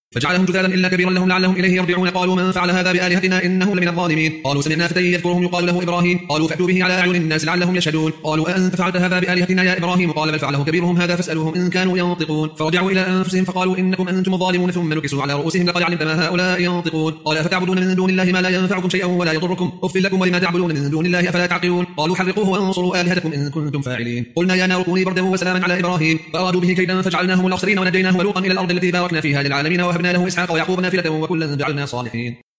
فجعلهم جذاذا إلا كبيرا لهم لعلهم إليه يرجعون. قالوا من فعل هذا بآلهتنا إنه لمن الظالمين. قالوا سمعنا فتى يذكرهم يقال له إبراهيم. قالوا فأتوا به على أعين الناس لعلهم يشهدون. قالوا أأنت فعلت هذا بآلهتنا يا إبراهيم؟ قال بل فعله كبيرهم هذا فاسألوهم إن كانوا ينطقون. فرجعوا إلى أنفسهم فقالوا إنكم أنتم الظالمون ثم نكسوا على رؤوسهم لقد علمت ما هؤلاء ينطقون. قال أفتعبدون من دون الله ما لا ينفعكم شيئا ولا يضركم أف لكم ولما تعبدون من دون الله أفلا تعقلون. قالوا حرقوه وانصروا آلهتكم إن كنتم فاعلين. قلنا يا نار كوني بردا وسلاما على إبراهيم. فأرادوا به كيدا فجعلناهم الأخسرين ونجيناه ولوطا إلى الأرض التي باركنا فيها للعالمين ووهبنا له إسحاق ويعقوب نافلة وكلا جعلنا صالحين.